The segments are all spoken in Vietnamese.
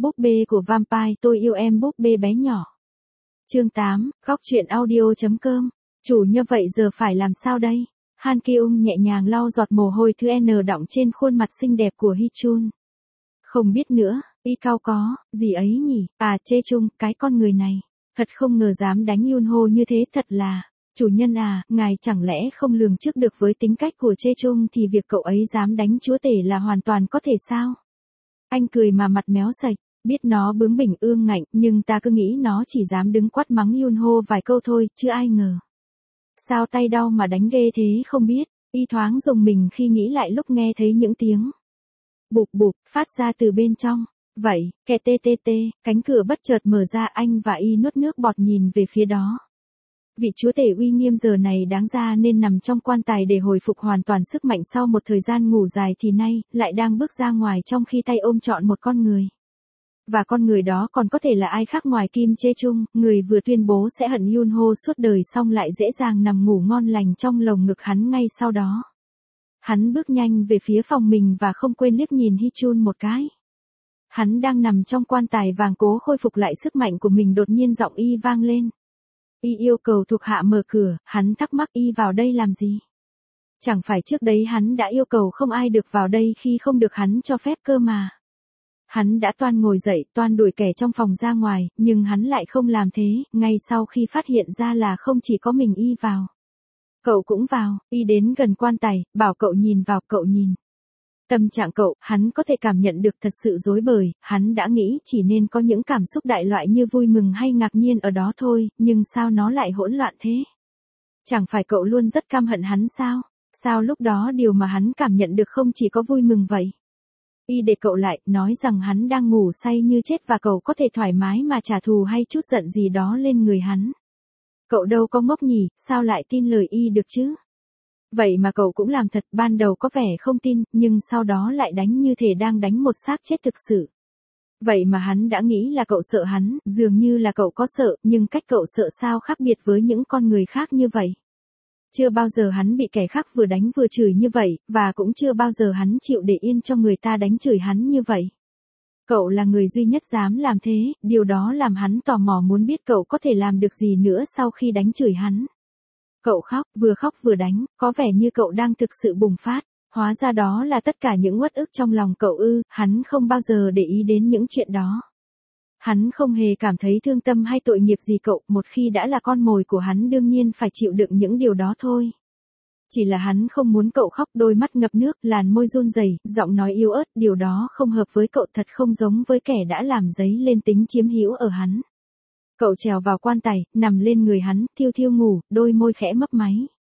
Búp bê của Vampire, tôi yêu em búp bê bé nhỏ. Chương 8, góc truyện audio.com. Chủ như vậy giờ phải làm sao đây? Han Ki-ung nhẹ nhàng lau giọt mồ hôi thứ N đọng trên khuôn mặt xinh đẹp của Hee-chun. Không biết nữa, y cao có, gì ấy nhỉ? À, Chae-chung, cái con người này. Thật không ngờ dám đánh Yunho như thế, thật là. Chủ nhân à, ngài chẳng lẽ không lường trước được với tính cách của Chae-chung thì việc cậu ấy dám đánh chúa tể là hoàn toàn có thể sao? Anh cười mà mặt méo sạch, biết nó bướng bỉnh ương ngạnh nhưng ta cứ nghĩ nó chỉ dám đứng quát mắng Yunho vài câu thôi, chứ ai ngờ. Sao tay đau mà đánh ghê thế không biết, y thoáng rùng mình khi nghĩ lại lúc nghe thấy những tiếng bụp bụp phát ra từ bên trong. Vậy, kè tê tê tê, cánh cửa bất chợt mở ra, anh và y nuốt nước bọt nhìn về phía đó. Vị chúa tể uy nghiêm giờ này đáng ra nên nằm trong quan tài để hồi phục hoàn toàn sức mạnh sau một thời gian ngủ dài thì nay, lại đang bước ra ngoài trong khi tay ôm trọn một con người. Và con người đó còn có thể là ai khác ngoài Kim Chae-chung, người vừa tuyên bố sẽ hận Yunho suốt đời xong lại dễ dàng nằm ngủ ngon lành trong lồng ngực hắn ngay sau đó. Hắn bước nhanh về phía phòng mình và không quên liếc nhìn Hee-chun một cái. Hắn đang nằm trong quan tài vàng cố khôi phục lại sức mạnh của mình, đột nhiên giọng y vang lên. Y yêu cầu thuộc hạ mở cửa, hắn thắc mắc y vào đây làm gì? Chẳng phải trước đấy hắn đã yêu cầu không ai được vào đây khi không được hắn cho phép cơ mà. Hắn đã toan ngồi dậy, toan đuổi kẻ trong phòng ra ngoài, nhưng hắn lại không làm thế, ngay sau khi phát hiện ra là không chỉ có mình y vào. Cậu cũng vào, y đến gần quan tài, bảo cậu nhìn vào, cậu nhìn. Tâm trạng cậu, hắn có thể cảm nhận được thật sự rối bời, hắn đã nghĩ chỉ nên có những cảm xúc đại loại như vui mừng hay ngạc nhiên ở đó thôi, nhưng sao nó lại hỗn loạn thế? Chẳng phải cậu luôn rất căm hận hắn sao? Sao lúc đó điều mà hắn cảm nhận được không chỉ có vui mừng vậy? Y để cậu lại, nói rằng hắn đang ngủ say như chết và cậu có thể thoải mái mà trả thù hay chút giận gì đó lên người hắn. Cậu đâu có ngốc nhỉ, sao lại tin lời y được chứ? Vậy mà cậu cũng làm thật, ban đầu có vẻ không tin, nhưng sau đó lại đánh như thể đang đánh một xác chết thực sự. Vậy mà hắn đã nghĩ là cậu sợ hắn, dường như là cậu có sợ, nhưng cách cậu sợ sao khác biệt với những con người khác như vậy. Chưa bao giờ hắn bị kẻ khác vừa đánh vừa chửi như vậy, và cũng chưa bao giờ hắn chịu để yên cho người ta đánh chửi hắn như vậy. Cậu là người duy nhất dám làm thế, điều đó làm hắn tò mò muốn biết cậu có thể làm được gì nữa sau khi đánh chửi hắn. Cậu khóc vừa đánh, có vẻ như cậu đang thực sự bùng phát, hóa ra đó là tất cả những uất ức trong lòng cậu ư, hắn không bao giờ để ý đến những chuyện đó. Hắn không hề cảm thấy thương tâm hay tội nghiệp gì cậu, một khi đã là con mồi của hắn đương nhiên phải chịu đựng những điều đó thôi. Chỉ là hắn không muốn cậu khóc, đôi mắt ngập nước, làn môi run rẩy, giọng nói yếu ớt, điều đó không hợp với cậu, thật không giống với kẻ đã làm dấy lên tính chiếm hữu ở hắn. Cậu trèo vào quan tài, nằm lên người hắn, thiêu thiêu ngủ, đôi môi khẽ mấp máy.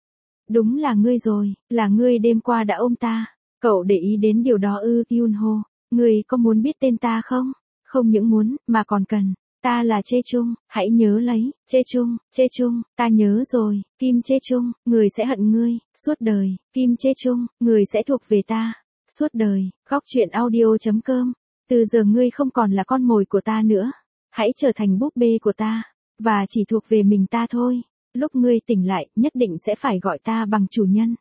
Đúng là ngươi rồi, là ngươi đêm qua đã ôm ta. Cậu để ý đến điều đó ư, Yunho, ngươi có muốn biết tên ta không? Không những muốn, mà còn cần. Ta là Chae-chung, hãy nhớ lấy, Chae-chung, ta nhớ rồi, Kim Chae-chung, người sẽ hận ngươi, suốt đời, Kim Chae-chung, người sẽ thuộc về ta, suốt đời, góc truyện audio.com, từ giờ ngươi không còn là con mồi của ta nữa, hãy trở thành búp bê của ta, và chỉ thuộc về mình ta thôi, lúc ngươi tỉnh lại, nhất định sẽ phải gọi ta bằng chủ nhân.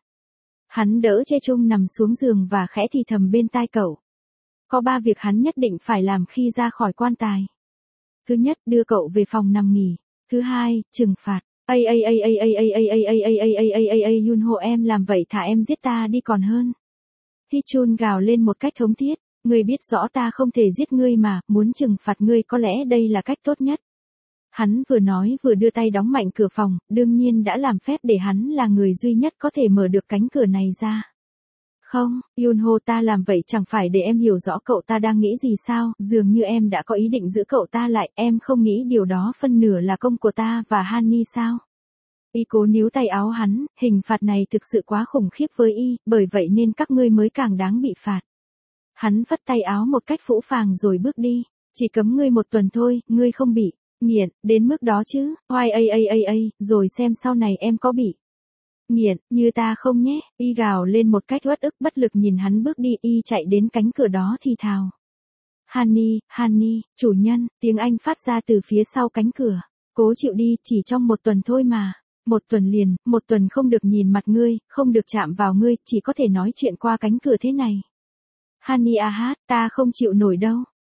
Hắn đỡ Chae-chung nằm xuống giường và khẽ thì thầm bên tai cậu. Có 3 việc hắn nhất định phải làm khi ra khỏi quan tài. Thứ nhất, đưa cậu về phòng nằm nghỉ. Thứ hai, trừng phạt. Yunho, em làm vậy thà em giết ta đi còn hơn. Hee-chun gào lên một cách thống thiết. Ngươi biết rõ ta không thể giết ngươi mà, muốn trừng phạt ngươi có lẽ đây là cách tốt nhất. Hắn vừa nói vừa đưa tay đóng mạnh cửa phòng, đương nhiên đã làm phép để hắn là người duy nhất có thể mở được cánh cửa này ra. Không, Yunho, ta làm vậy chẳng phải để em hiểu rõ cậu ta đang nghĩ gì sao, dường như em đã có ý định giữ cậu ta lại, em không nghĩ điều đó phân nửa là công của ta và Hanni sao? Y cố níu tay áo hắn, hình phạt này thực sự quá khủng khiếp với y, bởi vậy nên các ngươi mới càng đáng bị phạt. Hắn phất tay áo một cách phũ phàng rồi bước đi, chỉ cấm ngươi 1 tuần thôi, ngươi không bị nghiện đến mức đó chứ, rồi xem sau này em có bị nghiện như ta không nhé. Y gào lên một cách uất ức, bất lực nhìn hắn bước đi, y chạy đến cánh cửa đó thì thào. Hanni, chủ nhân, tiếng Anh phát ra từ phía sau cánh cửa. Cố chịu đi, chỉ trong 1 tuần thôi mà. 1 tuần liền, 1 tuần không được nhìn mặt ngươi, không được chạm vào ngươi, chỉ có thể nói chuyện qua cánh cửa thế này. Hanni ta không chịu nổi đâu.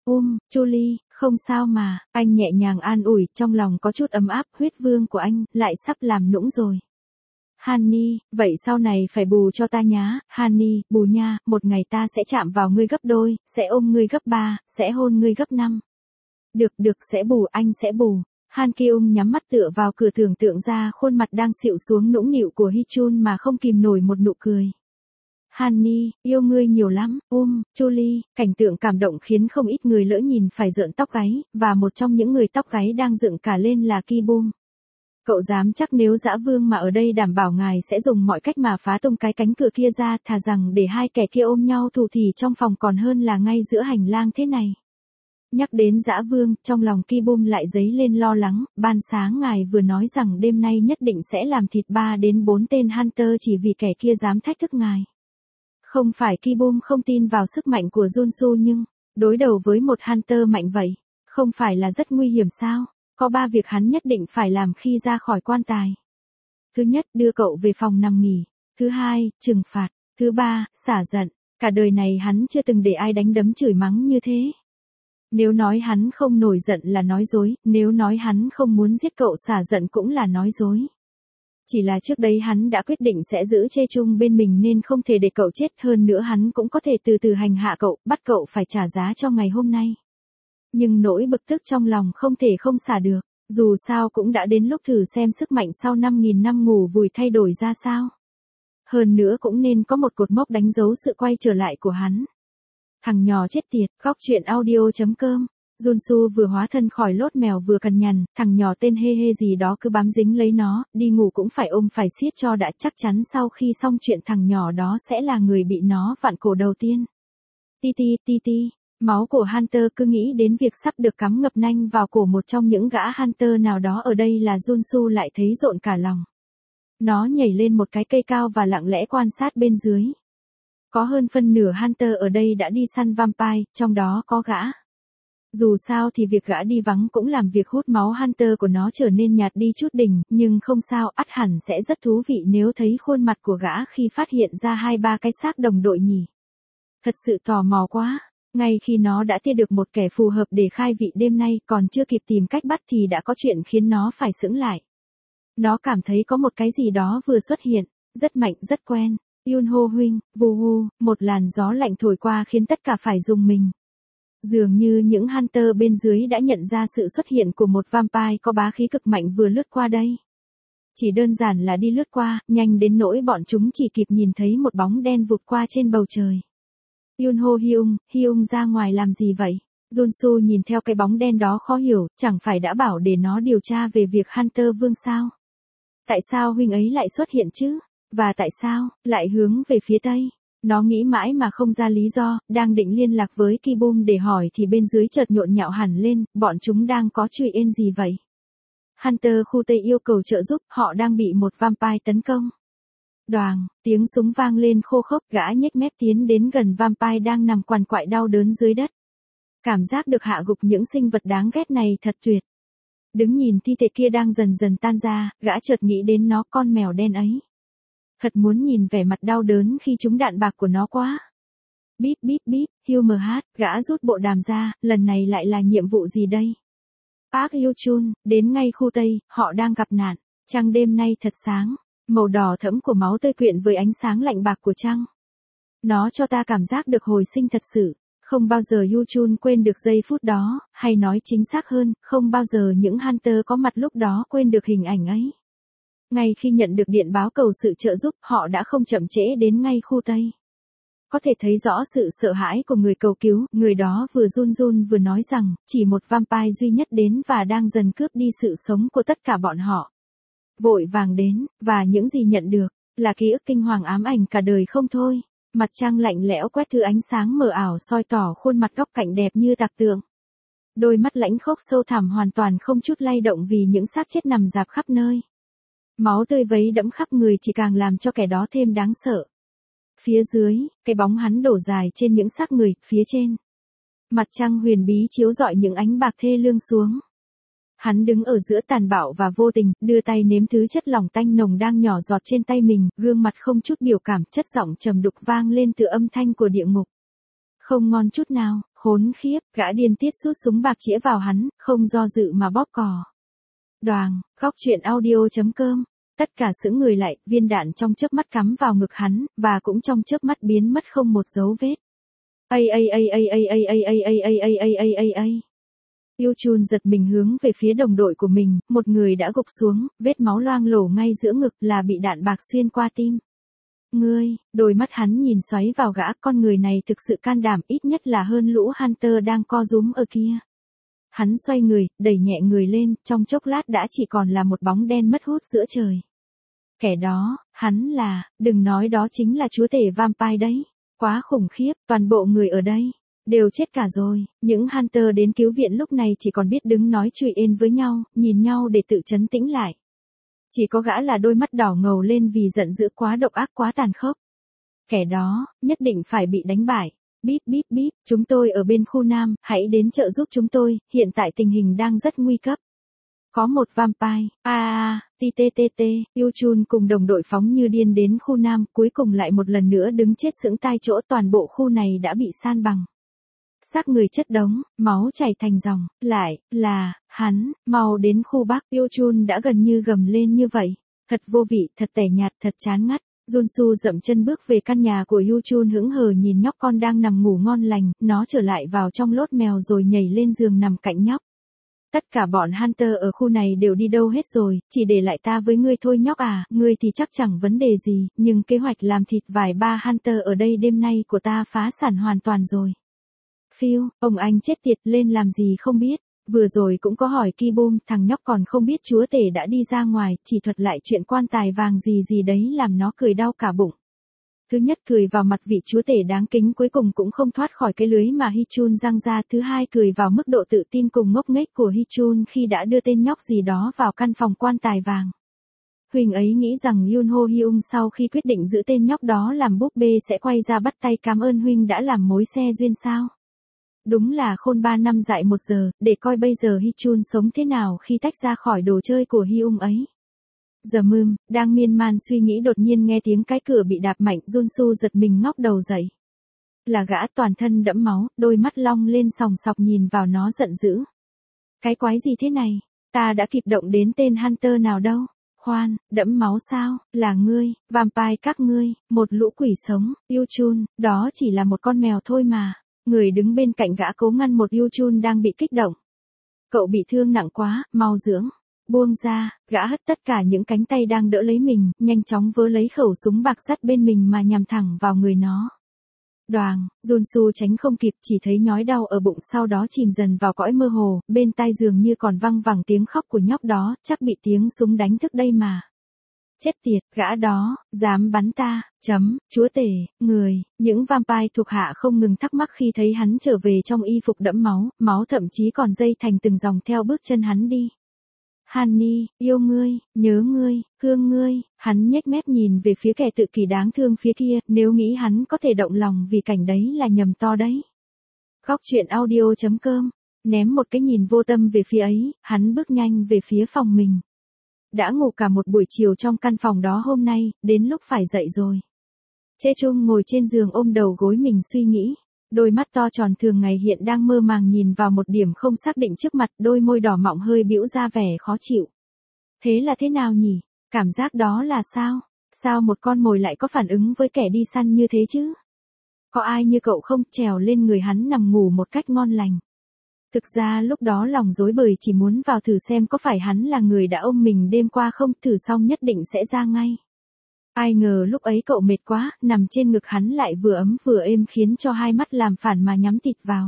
Julie, không sao mà, anh nhẹ nhàng an ủi, trong lòng có chút ấm áp, huyết vương của anh, lại sắp làm nũng rồi. Honey, vậy sau này phải bù cho ta nhá, Honey, bù nha, một ngày ta sẽ chạm vào ngươi gấp đôi, sẽ ôm ngươi gấp 3, sẽ hôn ngươi gấp 5. Được, sẽ bù, anh sẽ bù. Han Ki-ung nhắm mắt tựa vào cửa tưởng tượng ra khuôn mặt đang xịu xuống nũng nịu của Hee-chun mà không kìm nổi một nụ cười. Honey, yêu ngươi nhiều lắm, Julie, cảnh tượng cảm động khiến không ít người lỡ nhìn phải rợn tóc gáy, và một trong những người tóc gáy đang dựng cả lên là Ki-bum. Cậu dám chắc nếu dã vương mà ở đây đảm bảo ngài sẽ dùng mọi cách mà phá tung cái cánh cửa kia ra, thà rằng để hai kẻ kia ôm nhau thủ thỉ trong phòng còn hơn là ngay giữa hành lang thế này. Nhắc đến dã vương, trong lòng Ki-bum lại dấy lên lo lắng, ban sáng ngài vừa nói rằng đêm nay nhất định sẽ làm thịt 3 đến 4 tên Hunter chỉ vì kẻ kia dám thách thức ngài. Không phải Ki-bum không tin vào sức mạnh của Junsu nhưng, đối đầu với một Hunter mạnh vậy, không phải là rất nguy hiểm sao? Có 3 việc hắn nhất định phải làm khi ra khỏi quan tài. Thứ nhất, đưa cậu về phòng nằm nghỉ. Thứ hai, trừng phạt. Thứ ba, xả giận. Cả đời này hắn chưa từng để ai đánh đấm chửi mắng như thế. Nếu nói hắn không nổi giận là nói dối, nếu nói hắn không muốn giết cậu xả giận cũng là nói dối. Chỉ là trước đây hắn đã quyết định sẽ giữ Chê Chung bên mình nên không thể để cậu chết, hơn nữa hắn cũng có thể từ từ hành hạ cậu, bắt cậu phải trả giá cho ngày hôm nay. Nhưng nỗi bực tức trong lòng không thể không xả được, dù sao cũng đã đến lúc thử xem sức mạnh sau 5.000 năm ngủ vùi thay đổi ra sao. Hơn nữa cũng nên có một cột mốc đánh dấu sự quay trở lại của hắn. Thằng nhỏ chết tiệt, góc truyện audio.com. Junsu vừa hóa thân khỏi lốt mèo vừa cằn nhằn, thằng nhỏ tên Hê Hê gì đó cứ bám dính lấy nó, đi ngủ cũng phải ôm phải siết cho đã, chắc chắn sau khi xong chuyện thằng nhỏ đó sẽ là người bị nó vặn cổ đầu tiên. Ti. Máu của Hunter cứ nghĩ đến việc sắp được cắm ngập nanh vào cổ một trong những gã Hunter nào đó ở đây là Junsu lại thấy rộn cả lòng. Nó nhảy lên một cái cây cao và lặng lẽ quan sát bên dưới. Có hơn phân nửa Hunter ở đây đã đi săn vampire, trong đó có gã. Dù sao thì việc gã đi vắng cũng làm việc hút máu Hunter của nó trở nên nhạt đi chút đỉnh, nhưng không sao, ắt hẳn sẽ rất thú vị nếu thấy khuôn mặt của gã khi phát hiện ra 2-3 cái xác đồng đội nhỉ. Thật sự tò mò quá. Ngay khi nó đã tia được một kẻ phù hợp để khai vị đêm nay, còn chưa kịp tìm cách bắt thì đã có chuyện khiến nó phải sững lại. Nó cảm thấy có một cái gì đó vừa xuất hiện, rất mạnh, rất quen. Yunho huynh, vù hu, một làn gió lạnh thổi qua khiến tất cả phải rùng mình. Dường như những Hunter bên dưới đã nhận ra sự xuất hiện của một vampire có bá khí cực mạnh vừa lướt qua đây. Chỉ đơn giản là đi lướt qua, nhanh đến nỗi bọn chúng chỉ kịp nhìn thấy một bóng đen vụt qua trên bầu trời. Yunho Hyung ra ngoài làm gì vậy? Junsu nhìn theo cái bóng đen đó khó hiểu, chẳng phải đã bảo để nó điều tra về việc Hunter Vương sao? Tại sao huynh ấy lại xuất hiện chứ? Và tại sao, lại hướng về phía tây? Nó nghĩ mãi mà không ra lý do, đang định liên lạc với Ki-bum để hỏi thì bên dưới chợt nhộn nhạo hẳn lên, bọn chúng đang có chuyện ên gì vậy? Hunter khu Tây yêu cầu trợ giúp, họ đang bị một vampire tấn công. Đoàng, tiếng súng vang lên khô khốc, gã nhếch mép tiến đến gần vampire đang nằm quằn quại đau đớn dưới đất. Cảm giác được hạ gục những sinh vật đáng ghét này thật tuyệt. Đứng nhìn thi thể kia đang dần dần tan ra, gã chợt nghĩ đến nó, con mèo đen ấy. Thật muốn nhìn vẻ mặt đau đớn khi trúng đạn bạc của nó quá. Bíp, Humor hát, gã rút bộ đàm ra, lần này lại là nhiệm vụ gì đây? Park Yoo-chun, đến ngay khu Tây, họ đang gặp nạn. Trăng đêm nay thật sáng, màu đỏ thẫm của máu tươi quyện với ánh sáng lạnh bạc của trăng. Nó cho ta cảm giác được hồi sinh thật sự. Không bao giờ Yoo-chun quên được giây phút đó, hay nói chính xác hơn, không bao giờ những Hunter có mặt lúc đó quên được hình ảnh ấy. Ngay khi nhận được điện báo cầu sự trợ giúp, họ đã không chậm trễ đến ngay khu Tây. Có thể thấy rõ sự sợ hãi của người cầu cứu, người đó vừa run vừa nói rằng, chỉ một vampire duy nhất đến và đang dần cướp đi sự sống của tất cả bọn họ. Vội vàng đến, và những gì nhận được, là ký ức kinh hoàng ám ảnh cả đời không thôi. Mặt trăng lạnh lẽo quét through ánh sáng mờ ảo soi tỏ khuôn mặt góc cạnh đẹp như tạc tượng. Đôi mắt lãnh khốc sâu thẳm hoàn toàn không chút lay động vì những xác chết nằm rạp khắp nơi. Máu tươi vấy đẫm khắp người chỉ càng làm cho kẻ đó thêm đáng sợ. Phía dưới, cái bóng hắn đổ dài trên những xác người, phía trên. Mặt trăng huyền bí chiếu rọi những ánh bạc thê lương xuống. Hắn đứng ở giữa tàn bạo và vô tình, đưa tay nếm thứ chất lỏng tanh nồng đang nhỏ giọt trên tay mình, gương mặt không chút biểu cảm, chất giọng trầm đục vang lên từ âm thanh của địa ngục. Không ngon chút nào, khốn khiếp, gã điên tiết rút súng bạc chĩa vào hắn, không do dự mà bóp cò. Đoàng, góc truyện audio.com. Tất cả sững người lại, viên đạn trong chớp mắt cắm vào ngực hắn, và cũng trong chớp mắt biến mất không một dấu vết. Yêu Chun giật mình hướng về phía đồng đội của mình, một người đã gục xuống, vết máu loang lổ ngay giữa ngực là bị đạn bạc xuyên qua tim. Ngươi, đôi mắt hắn nhìn xoáy vào gã, con người này thực sự can đảm, ít nhất là hơn lũ Hunter đang co rúm ở kia. Hắn xoay người, đẩy nhẹ người lên, trong chốc lát đã chỉ còn là một bóng đen mất hút giữa trời. Kẻ đó, hắn là, đừng nói đó chính là chúa tể vampire đấy. Quá khủng khiếp, toàn bộ người ở đây đều chết cả rồi. Những Hunter đến cứu viện lúc này chỉ còn biết đứng nói chuyện ên với nhau, nhìn nhau để tự trấn tĩnh lại. Chỉ có gã là đôi mắt đỏ ngầu lên vì giận dữ, quá độc ác, quá tàn khốc. Kẻ đó, nhất định phải bị đánh bại. Bíp bíp bíp, chúng tôi ở bên khu Nam, hãy đến trợ giúp chúng tôi, hiện tại tình hình đang rất nguy cấp. Có một vampire, Yêu Chun cùng đồng đội phóng như điên đến khu Nam, cuối cùng lại một lần nữa đứng chết sững tai chỗ, toàn bộ khu này đã bị san bằng. Xác người chất đống, máu chảy thành dòng, lại, là, hắn, mau đến khu Bắc, Yêu Chun đã gần như gầm lên như vậy. Thật vô vị, thật tẻ nhạt, thật chán ngắt. Junsu dậm chân bước về căn nhà của Yêu Chun hững hờ nhìn nhóc con đang nằm ngủ ngon lành, nó trở lại vào trong lốt mèo rồi nhảy lên giường nằm cạnh nhóc. Tất cả bọn Hunter ở khu này đều đi đâu hết rồi, chỉ để lại ta với ngươi thôi nhóc à, ngươi thì chắc chẳng vấn đề gì, nhưng kế hoạch làm thịt vài ba Hunter ở đây đêm nay của ta phá sản hoàn toàn rồi. Phiêu, ông anh chết tiệt, lên làm gì không biết, vừa rồi cũng có hỏi Kibum, thằng nhóc còn không biết chúa tể đã đi ra ngoài, chỉ thuật lại chuyện quan tài vàng gì gì đấy làm nó cười đau cả bụng. Thứ nhất cười vào mặt vị chúa tể đáng kính cuối cùng cũng không thoát khỏi cái lưới mà Hichun giăng ra, thứ hai cười vào mức độ tự tin cùng ngốc nghếch của Hichun khi đã đưa tên nhóc gì đó vào căn phòng quan tài vàng. Huynh ấy nghĩ rằng Yunho Hyung sau khi quyết định giữ tên nhóc đó làm búp bê sẽ quay ra bắt tay cảm ơn huynh đã làm mối xe duyên sao. Đúng là khôn 3 năm dại 1 giờ, để coi bây giờ Hichun sống thế nào khi tách ra khỏi đồ chơi của Hyung ấy. Giờ mưm, đang miên man suy nghĩ đột nhiên nghe tiếng cái cửa bị đạp mạnh, Junsu giật mình ngóc đầu dậy. Là gã toàn thân đẫm máu, đôi mắt long lên sòng sọc nhìn vào nó giận dữ. Cái quái gì thế này, ta đã kịp động đến tên Hunter nào đâu. Khoan, đẫm máu sao, là ngươi, vampire các ngươi, một lũ quỷ sống, Yêu Chun, đó chỉ là một con mèo thôi mà. Người đứng bên cạnh gã cố ngăn một Yêu Chun đang bị kích động. Cậu bị thương nặng quá, mau dưỡng. Buông ra, gã hất tất cả những cánh tay đang đỡ lấy mình, nhanh chóng vớ lấy khẩu súng bạc sắt bên mình mà nhằm thẳng vào người nó. Đoàng, Junsu tránh không kịp, chỉ thấy nhói đau ở bụng, sau đó chìm dần vào cõi mơ hồ, bên tai dường như còn văng vẳng tiếng khóc của nhóc đó, chắc bị tiếng súng đánh thức đây mà. Chết tiệt, gã đó, dám bắn ta, chúa tể, người, những vampire thuộc hạ không ngừng thắc mắc khi thấy hắn trở về trong y phục đẫm máu, máu thậm chí còn dây thành từng dòng theo bước chân hắn đi. Honey, yêu ngươi, nhớ ngươi, thương ngươi, hắn nhếch mép nhìn về phía kẻ tự kỷ đáng thương phía kia, nếu nghĩ hắn có thể động lòng vì cảnh đấy là nhầm to đấy. Góc truyện audio.com, ném một cái nhìn vô tâm về phía ấy, hắn bước nhanh về phía phòng mình. Đã ngủ cả một buổi chiều trong căn phòng đó hôm nay, đến lúc phải dậy rồi. Chê Chung ngồi trên giường ôm đầu gối mình suy nghĩ. Đôi mắt to tròn thường ngày hiện đang mơ màng nhìn vào một điểm không xác định trước mặt, đôi môi đỏ mọng hơi bĩu ra vẻ khó chịu. Thế là thế nào nhỉ? Cảm giác đó là sao? Sao một con mồi lại có phản ứng với kẻ đi săn như thế chứ? Có ai như cậu không? Trèo lên người hắn nằm ngủ một cách ngon lành. Thực ra lúc đó lòng rối bời chỉ muốn vào thử xem có phải hắn là người đã ôm mình đêm qua không, thử xong nhất định sẽ ra ngay. Ai ngờ lúc ấy cậu mệt quá, nằm trên ngực hắn lại vừa ấm vừa êm khiến cho hai mắt làm phản mà nhắm tịt vào.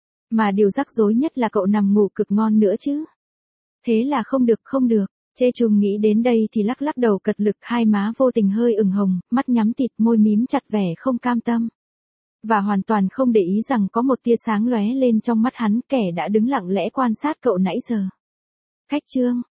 Mà điều rắc rối nhất là cậu nằm ngủ cực ngon nữa chứ. Thế là không được. Chê Chung nghĩ đến đây thì lắc lắc đầu cật lực, hai má vô tình hơi ửng hồng, mắt nhắm tịt, môi mím chặt vẻ không cam tâm. Và hoàn toàn không để ý rằng có một tia sáng lóe lên trong mắt hắn, kẻ đã đứng lặng lẽ quan sát cậu nãy giờ. Khách Trương,